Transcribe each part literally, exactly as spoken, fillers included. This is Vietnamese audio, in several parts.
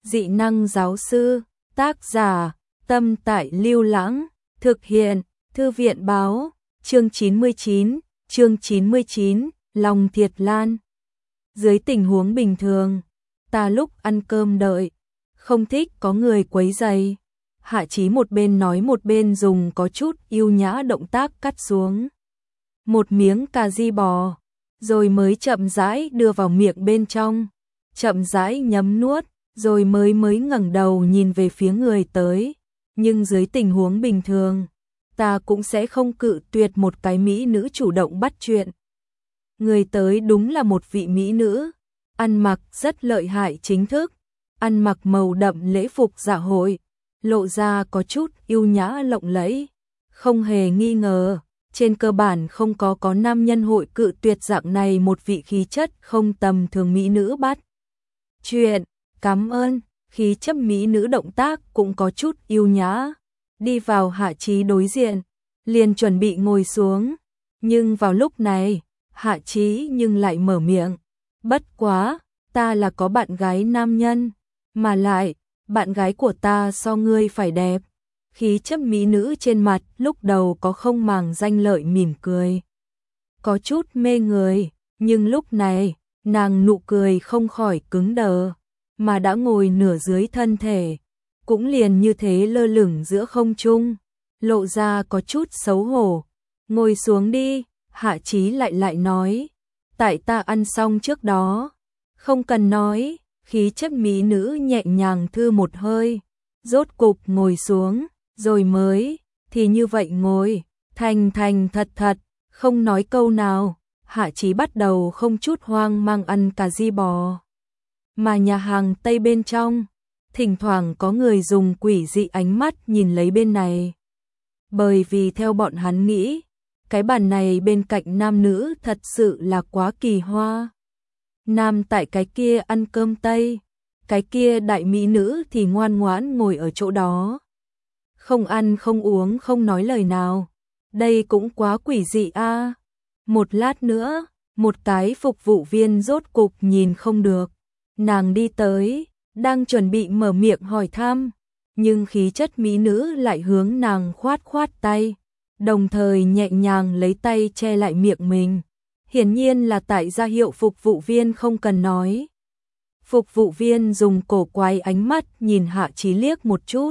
Dị năng giáo sư, tác giả, Tâm Tại Lưu Lãng, thực hiện, Thư viện báo, chương chín mươi chín, chương chín mươi chín, Long Thiệt Lan. Dưới tình huống bình thường, ta lúc ăn cơm đợi, không thích có người quấy rầy. Hạ Chí một bên nói một bên dùng có chút yêu nhã động tác cắt xuống một miếng cà ri bò, rồi mới chậm rãi đưa vào miệng bên trong, chậm rãi nhấm nuốt, rồi mới mới ngẩng đầu nhìn về phía người tới. Nhưng dưới tình huống bình thường, ta cũng sẽ không cự tuyệt một cái mỹ nữ chủ động bắt chuyện. Người tới đúng là một vị mỹ nữ, ăn mặc rất lợi hại chính thức, ăn mặc màu đậm lễ phục dạ hội, lộ ra có chút yêu nhã lộng lẫy, không hề nghi ngờ, trên cơ bản không có có nam nhân hội cự tuyệt dạng này một vị khí chất không tầm thường mỹ nữ bắt chuyện. Cảm ơn, khí chất mỹ nữ động tác cũng có chút yêu nhã, đi vào Hạ Chí đối diện, liền chuẩn bị ngồi xuống, nhưng vào lúc này, Hạ Chí nhưng lại mở miệng, bất quá, ta là có bạn gái nam nhân, mà lại, bạn gái của ta so ngươi phải đẹp. Khí chất mỹ nữ trên mặt lúc đầu có không màng danh lợi mỉm cười, có chút mê người, nhưng lúc này, nàng nụ cười không khỏi cứng đờ, mà đã ngồi nửa dưới thân thể, cũng liền như thế lơ lửng giữa không trung, lộ ra có chút xấu hổ. Ngồi xuống đi, Hạ Chí lại lại nói, tại ta ăn xong trước đó, không cần nói. Khí chất mỹ nữ nhẹ nhàng thư một hơi, rốt cục ngồi xuống, rồi mới, thì như vậy ngồi, thành thành thật thật, không nói câu nào. Hạ Chí bắt đầu không chút hoang mang ăn cà ri bò. Mà nhà hàng Tây bên trong, thỉnh thoảng có người dùng quỷ dị ánh mắt nhìn lấy bên này. Bởi vì theo bọn hắn nghĩ, cái bàn này bên cạnh nam nữ thật sự là quá kỳ hoa. Nam tại cái kia ăn cơm Tây, cái kia đại mỹ nữ thì ngoan ngoãn ngồi ở chỗ đó. Không ăn không uống không nói lời nào. Đây cũng quá quỷ dị a. À. Một lát nữa, một cái phục vụ viên rốt cục nhìn không được. Nàng đi tới, đang chuẩn bị mở miệng hỏi thăm, nhưng khí chất mỹ nữ lại hướng nàng khoát khoát tay, đồng thời nhẹ nhàng lấy tay che lại miệng mình. Hiển nhiên là tại ra hiệu phục vụ viên không cần nói. Phục vụ viên dùng cổ quái ánh mắt nhìn Hạ Chí liếc một chút.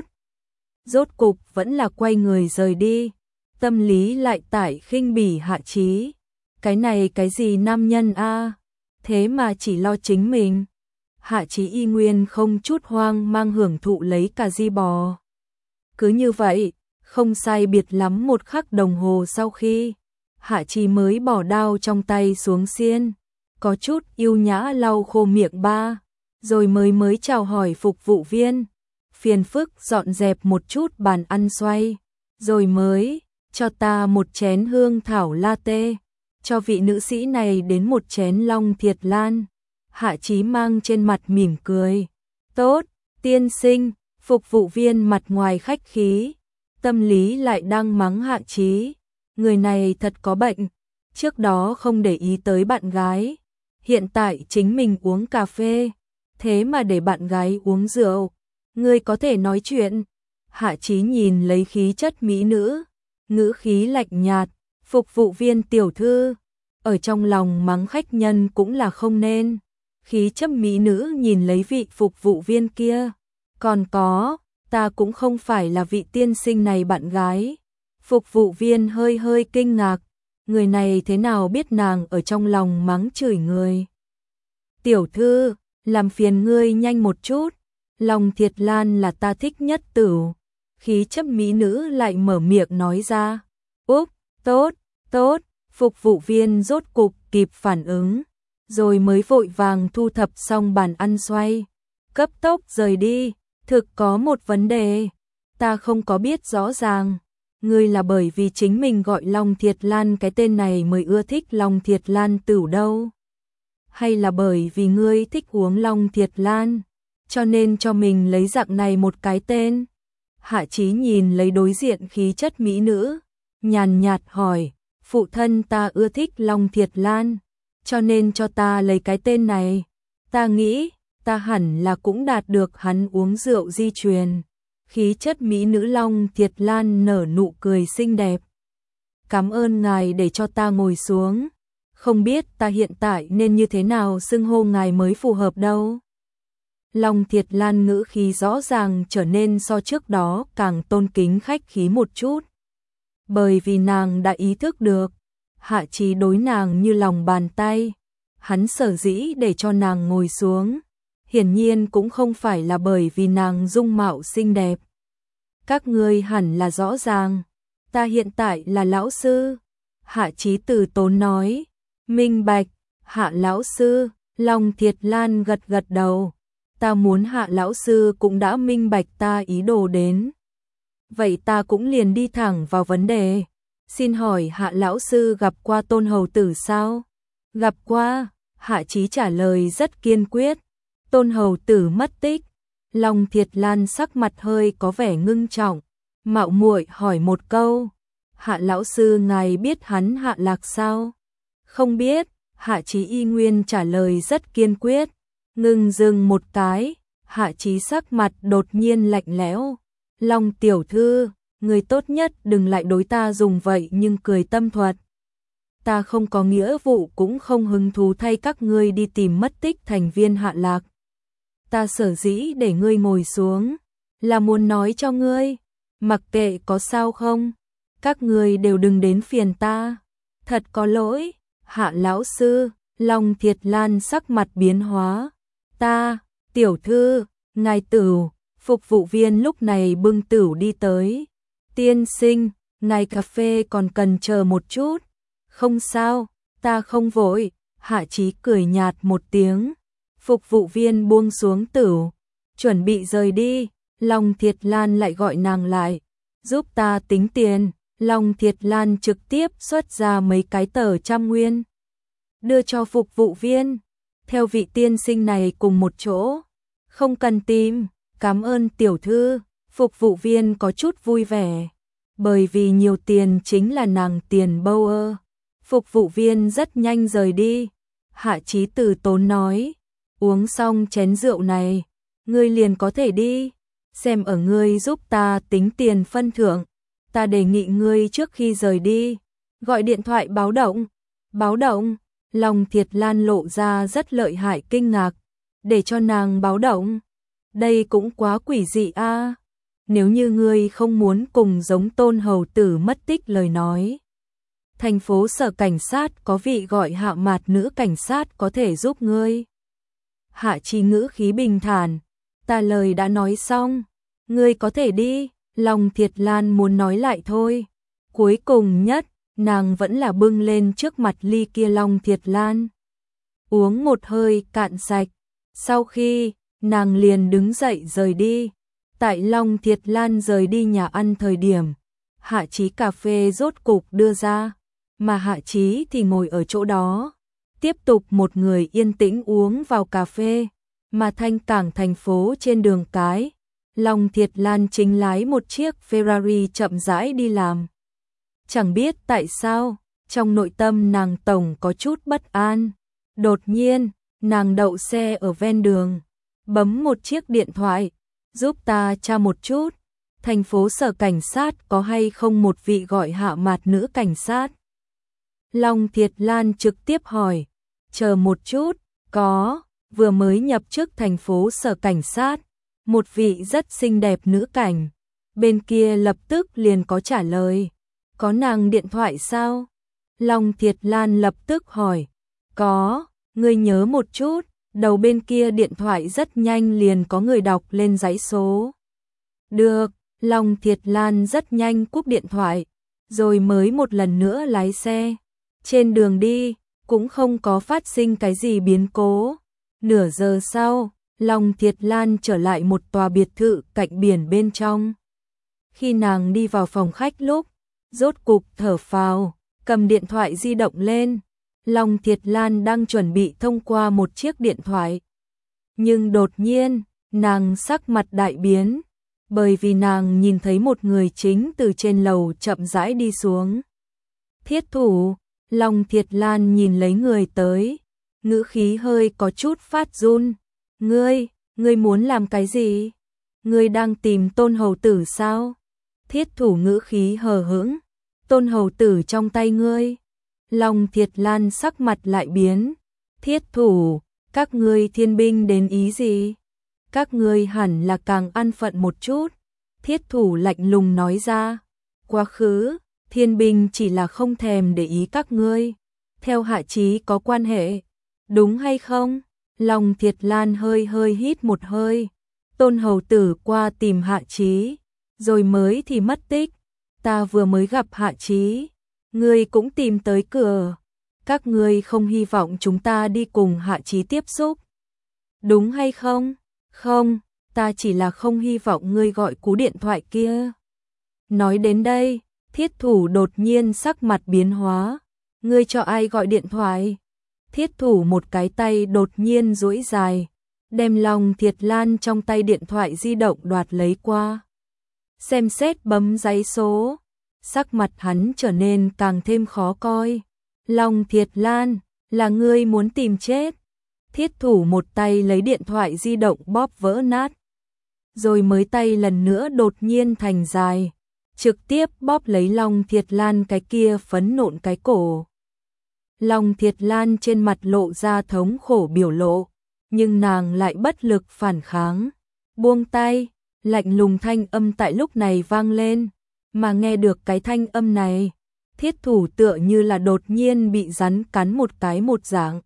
Rốt cục vẫn là quay người rời đi. Tâm lý lại tại khinh bỉ Hạ Chí. Cái này cái gì nam nhân a, à? Thế mà chỉ lo chính mình. Hạ Chí y nguyên không chút hoang mang hưởng thụ lấy cà ri bò. Cứ như vậy, không sai biệt lắm một khắc đồng hồ sau khi Hạ Chí mới bỏ đao trong tay xuống xiên, có chút yêu nhã lau khô miệng ba, rồi mới mới chào hỏi phục vụ viên, phiền phức dọn dẹp một chút bàn ăn xoay, rồi mới cho ta một chén hương thảo latte, cho vị nữ sĩ này đến một chén Long Thiệt Lan. Hạ Chí mang trên mặt mỉm cười, tốt, tiên sinh. Phục vụ viên mặt ngoài khách khí, tâm lý lại đang mắng Hạ Chí. Người này thật có bệnh, trước đó không để ý tới bạn gái, hiện tại chính mình uống cà phê, thế mà để bạn gái uống rượu. Ngươi có thể nói chuyện. Hạ Chí nhìn lấy khí chất mỹ nữ, ngữ khí lạnh nhạt, phục vụ viên tiểu thư, ở trong lòng mắng khách nhân cũng là không nên. Khí chất mỹ nữ nhìn lấy vị phục vụ viên kia, còn có, ta cũng không phải là vị tiên sinh này bạn gái. Phục vụ viên hơi hơi kinh ngạc, người này thế nào biết nàng ở trong lòng mắng chửi người. Tiểu thư, làm phiền ngươi nhanh một chút, Long Thiệt Lan là ta thích nhất tửu. Khí chất mỹ nữ lại mở miệng nói ra. Úp, tốt, tốt. Phục vụ viên rốt cục kịp phản ứng, rồi mới vội vàng thu thập xong bàn ăn xoay, cấp tốc rời đi. Thực có một vấn đề, ta không có biết rõ ràng. Ngươi là bởi vì chính mình gọi Long Thiệt Lan cái tên này mới ưa thích Long Thiệt Lan tửu đâu? Hay là bởi vì ngươi thích uống Long Thiệt Lan, cho nên cho mình lấy dạng này một cái tên? Hạ Chí nhìn lấy đối diện khí chất mỹ nữ, nhàn nhạt hỏi, phụ thân ta ưa thích Long Thiệt Lan, cho nên cho ta lấy cái tên này. Ta nghĩ, ta hẳn là cũng đạt được hắn uống rượu di truyền. Khí chất mỹ nữ Long Thiệt Lan nở nụ cười xinh đẹp. Cảm ơn ngài để cho ta ngồi xuống. Không biết ta hiện tại nên như thế nào xưng hô ngài mới phù hợp đâu. Long Thiệt Lan ngữ khí rõ ràng trở nên so trước đó càng tôn kính khách khí một chút. Bởi vì nàng đã ý thức được, Hạ Chí đối nàng như lòng bàn tay. Hắn sở dĩ để cho nàng ngồi xuống, hiển nhiên cũng không phải là bởi vì nàng dung mạo xinh đẹp. Các ngươi hẳn là rõ ràng, ta hiện tại là lão sư. Hạ Chí từ tốn nói, minh bạch, Hạ lão sư. Long Thiệt Lan gật gật đầu. Ta muốn Hạ lão sư cũng đã minh bạch ta ý đồ đến. Vậy ta cũng liền đi thẳng vào vấn đề. Xin hỏi Hạ lão sư gặp qua Tôn hầu tử sao? Gặp qua. Hạ Chí trả lời rất kiên quyết. Tôn hầu tử mất tích. Long Thiệt Lan sắc mặt hơi có vẻ ngưng trọng, mạo muội hỏi một câu. Hạ lão sư ngài biết hắn hạ lạc sao? Không biết. Hạ Chí y nguyên trả lời rất kiên quyết. Ngừng dừng một cái, Hạ Chí sắc mặt đột nhiên lạnh lẽo. Long tiểu thư, người tốt nhất đừng lại đối ta dùng vậy nhưng cười tâm thuật. Ta không có nghĩa vụ cũng không hứng thú thay các ngươi đi tìm mất tích thành viên hạ lạc. Ta sở dĩ để ngươi ngồi xuống, là muốn nói cho ngươi, mặc kệ có sao không, các ngươi đều đừng đến phiền ta. Thật có lỗi, Hạ lão sư. Long Thiệt Lan sắc mặt biến hóa. Ta, tiểu thư, ngài tửu. Phục vụ viên lúc này bưng tửu đi tới. Tiên sinh, ngài cà phê còn cần chờ một chút. Không sao, ta không vội. Hạ Chí cười nhạt một tiếng. Phục vụ viên buông xuống tửu, chuẩn bị rời đi. Long Thiệt Lan lại gọi nàng lại, giúp ta tính tiền. Long Thiệt Lan trực tiếp xuất ra mấy cái tờ trăm nguyên, đưa cho phục vụ viên. Theo vị tiên sinh này cùng một chỗ. Không cần tìm, cảm ơn tiểu thư. Phục vụ viên có chút vui vẻ, bởi vì nhiều tiền chính là nàng tiền bâu ơ. Phục vụ viên rất nhanh rời đi. Hạ Chí từ tốn nói, uống xong chén rượu này, ngươi liền có thể đi. Xem ở ngươi giúp ta tính tiền phân thưởng, ta đề nghị ngươi trước khi rời đi, gọi điện thoại báo động. Báo động? Long Thiệt Lan lộ ra rất lợi hại kinh ngạc. Để cho nàng báo động? Đây cũng quá quỷ dị a. À. Nếu như ngươi không muốn cùng giống Tôn hầu tử mất tích lời nói, thành phố sở cảnh sát có vị gọi Hạ Mạt nữ cảnh sát có thể giúp ngươi. Hạ Chí ngữ khí bình thản, ta lời đã nói xong, ngươi có thể đi. Long Thiệt Lan muốn nói lại thôi. Cuối cùng nhất, nàng vẫn là bưng lên trước mặt ly kia Long Thiệt Lan. Uống một hơi cạn sạch. Sau khi, nàng liền đứng dậy rời đi. Tại Long Thiệt Lan rời đi nhà ăn thời điểm, Hạ Chí cà phê rốt cục đưa ra, mà Hạ Chí thì ngồi ở chỗ đó, tiếp tục một người yên tĩnh uống vào cà phê. Mà thanh cảng thành phố trên đường cái, Long Thiệt Lan chính lái một chiếc Ferrari chậm rãi đi làm. Chẳng biết tại sao, trong nội tâm nàng tổng có chút bất an. Đột nhiên, nàng đậu xe ở ven đường, bấm một chiếc điện thoại, giúp ta tra một chút, thành phố sở cảnh sát có hay không một vị gọi Hạ Mạt nữ cảnh sát. Long Thiệt Lan trực tiếp hỏi, chờ một chút, có, vừa mới nhập chức thành phố sở cảnh sát, một vị rất xinh đẹp nữ cảnh. Bên kia lập tức liền có trả lời, có nàng điện thoại sao? Long Thiệt Lan lập tức hỏi, có, ngươi nhớ một chút. Đầu bên kia điện thoại rất nhanh liền có người đọc lên dãy số. Được, Long Thiệt Lan rất nhanh cúp điện thoại, rồi mới một lần nữa lái xe. Trên đường đi, cũng không có phát sinh cái gì biến cố. Nửa giờ sau, Long Thiệt Lan trở lại một tòa biệt thự cạnh biển bên trong. Khi nàng đi vào phòng khách lúc, rốt cục thở phào, cầm điện thoại di động lên. Long Thiệt Lan đang chuẩn bị thông qua một chiếc điện thoại. Nhưng đột nhiên, nàng sắc mặt đại biến, bởi vì nàng nhìn thấy một người chính từ trên lầu chậm rãi đi xuống. Thiết thủ. Long Thiệt Lan nhìn lấy người tới, ngữ khí hơi có chút phát run. Ngươi, ngươi muốn làm cái gì? Ngươi đang tìm Tôn hầu tử sao? Thiết thủ ngữ khí hờ hững. Tôn hầu tử trong tay ngươi. Long Thiệt Lan sắc mặt lại biến. Thiết thủ, các ngươi thiên binh đến ý gì? Các ngươi hẳn là càng ăn phận một chút. Thiết thủ lạnh lùng nói ra. Quá khứ, thiên binh chỉ là không thèm để ý các ngươi. Theo Hạ Chí có quan hệ. Đúng hay không? Long Thiệt Lan hơi hơi hít một hơi. Tôn hầu tử qua tìm Hạ Chí, rồi mới thì mất tích. Ta vừa mới gặp Hạ Chí, ngươi cũng tìm tới cửa. Các ngươi không hy vọng chúng ta đi cùng Hạ Chí tiếp xúc. Đúng hay không? Không, ta chỉ là không hy vọng ngươi gọi cú điện thoại kia. Nói đến đây, thiết thủ đột nhiên sắc mặt biến hóa. Ngươi cho ai gọi điện thoại? Thiết thủ một cái tay đột nhiên duỗi dài, đem Long Thiệt Lan trong tay điện thoại di động đoạt lấy qua. Xem xét bấm giấy số, sắc mặt hắn trở nên càng thêm khó coi. Long Thiệt Lan, là ngươi muốn tìm chết. Thiết thủ một tay lấy điện thoại di động bóp vỡ nát, rồi mới tay lần nữa đột nhiên thành dài, trực tiếp bóp lấy Long Thiệt Lan cái kia phấn nộn cái cổ. Long Thiệt Lan trên mặt lộ ra thống khổ biểu lộ, nhưng nàng lại bất lực phản kháng. Buông tay, lạnh lùng thanh âm tại lúc này vang lên, mà nghe được cái thanh âm này, thiết thủ tựa như là đột nhiên bị rắn cắn một cái một dạng.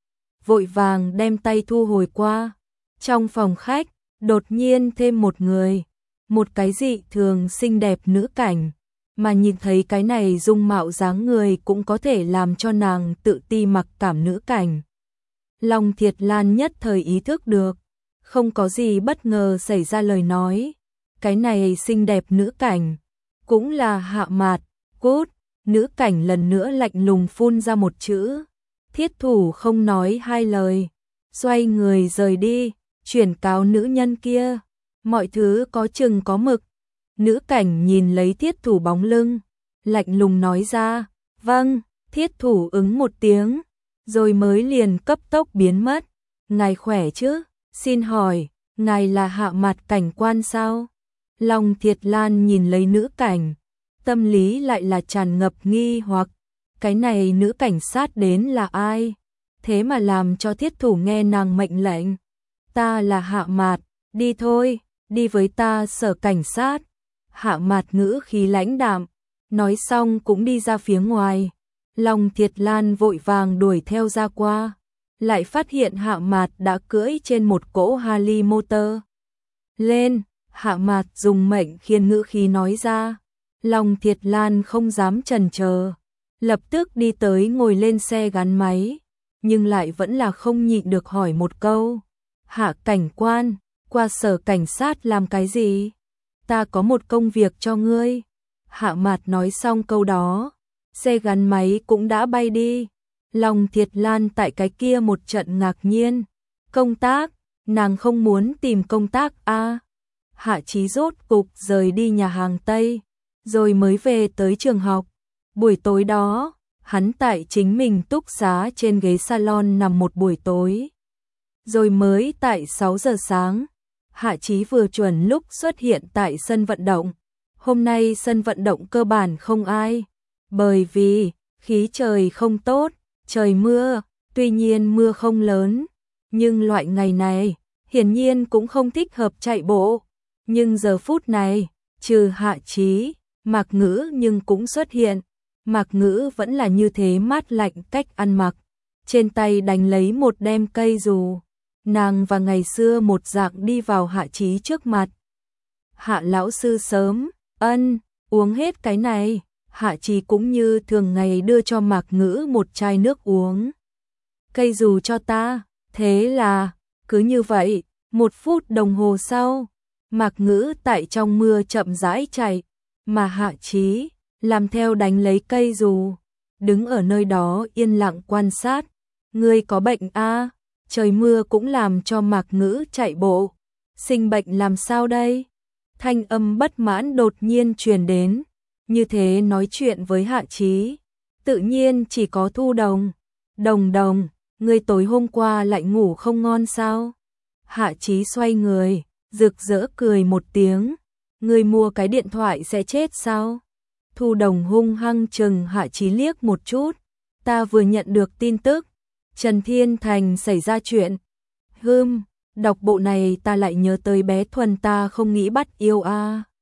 Vội vàng đem tay thu hồi qua. Trong phòng khách, đột nhiên thêm một người, một cái dị thường xinh đẹp nữ cảnh. Mà nhìn thấy cái này dung mạo dáng người cũng có thể làm cho nàng tự ti mặc cảm nữ cảnh. Long Thiệt Lan nhất thời ý thức được, không có gì bất ngờ xảy ra lời nói. Cái này xinh đẹp nữ cảnh, cũng là Hạ Mạt. Cút, nữ cảnh lần nữa lạnh lùng phun ra một chữ. Thiết thủ không nói hai lời, xoay người rời đi, chuyển cáo nữ nhân kia. Mọi thứ có chừng có mực. Nữ cảnh nhìn lấy thiết thủ bóng lưng, lạnh lùng nói ra. Vâng, thiết thủ ứng một tiếng, rồi mới liền cấp tốc biến mất. Ngài khỏe chứ? Xin hỏi, ngài là Hạ Mạt cảnh quan sao? Long Thiệt Lan nhìn lấy nữ cảnh, tâm lý lại là tràn ngập nghi hoặc. Cái này nữ cảnh sát đến là ai? Thế mà làm cho thiết thủ nghe nàng mệnh lệnh. Ta là Hạ Mạt, đi thôi, đi với ta sở cảnh sát. Hạ Mạt ngữ khí lãnh đạm, nói xong cũng đi ra phía ngoài. Long Thiệt Lan vội vàng đuổi theo ra qua, lại phát hiện Hạ Mạt đã cưỡi trên một cỗ Harley motor. Lên, Hạ Mạt dùng mệnh khiên ngữ khí nói ra. Long Thiệt Lan không dám chần chờ, lập tức đi tới ngồi lên xe gắn máy, nhưng lại vẫn là không nhịn được hỏi một câu. Hạ cảnh quan, qua sở cảnh sát làm cái gì? Ta có một công việc cho ngươi. Hạ Mạt nói xong câu đó, xe gắn máy cũng đã bay đi. Long Thiệt Lan tại cái kia một trận ngạc nhiên. Công tác, nàng không muốn tìm công tác a. À, Hạ Chí rốt cục rời đi nhà hàng Tây, rồi mới về tới trường học. Buổi tối đó, hắn tại chính mình túc xá trên ghế salon nằm một buổi tối. Rồi mới tại sáu giờ sáng, Hạ Chí vừa chuẩn lúc xuất hiện tại sân vận động. Hôm nay sân vận động cơ bản không ai, bởi vì khí trời không tốt, trời mưa, tuy nhiên mưa không lớn, nhưng loại ngày này hiển nhiên cũng không thích hợp chạy bộ. Nhưng giờ phút này, trừ Hạ Chí, Mạc Ngữ nhưng cũng xuất hiện. Mạc Ngữ vẫn là như thế mát lạnh cách ăn mặc, trên tay đánh lấy một đem cây dù. Nàng và ngày xưa một dạng đi vào Hạ Chí trước mặt. Hạ lão sư sớm, ân, uống hết cái này. Hạ Chí cũng như thường ngày đưa cho Mạc Ngữ một chai nước uống. Cây dù cho ta, thế là, cứ như vậy, một phút đồng hồ sau, Mạc Ngữ tại trong mưa chậm rãi chạy, mà Hạ Chí làm theo đánh lấy cây dù, đứng ở nơi đó yên lặng quan sát. Ngươi có bệnh a? À? Trời mưa cũng làm cho Mạc Ngữ chạy bộ. Sinh bệnh làm sao đây? Thanh âm bất mãn đột nhiên truyền đến. Như thế nói chuyện với Hạ Chí, tự nhiên chỉ có Thu Đồng. Đồng đồng, ngươi tối hôm qua lại ngủ không ngon sao? Hạ Chí xoay người, rực rỡ cười một tiếng. Người mua cái điện thoại sẽ chết sao? Thu Đồng hung hăng chừng Hạ Chí liếc một chút. Ta vừa nhận được tin tức, Trần Thiên Thành xảy ra chuyện. Hừm, đọc bộ này ta lại nhớ tới bé Thuần ta không nghĩ bắt yêu a. À.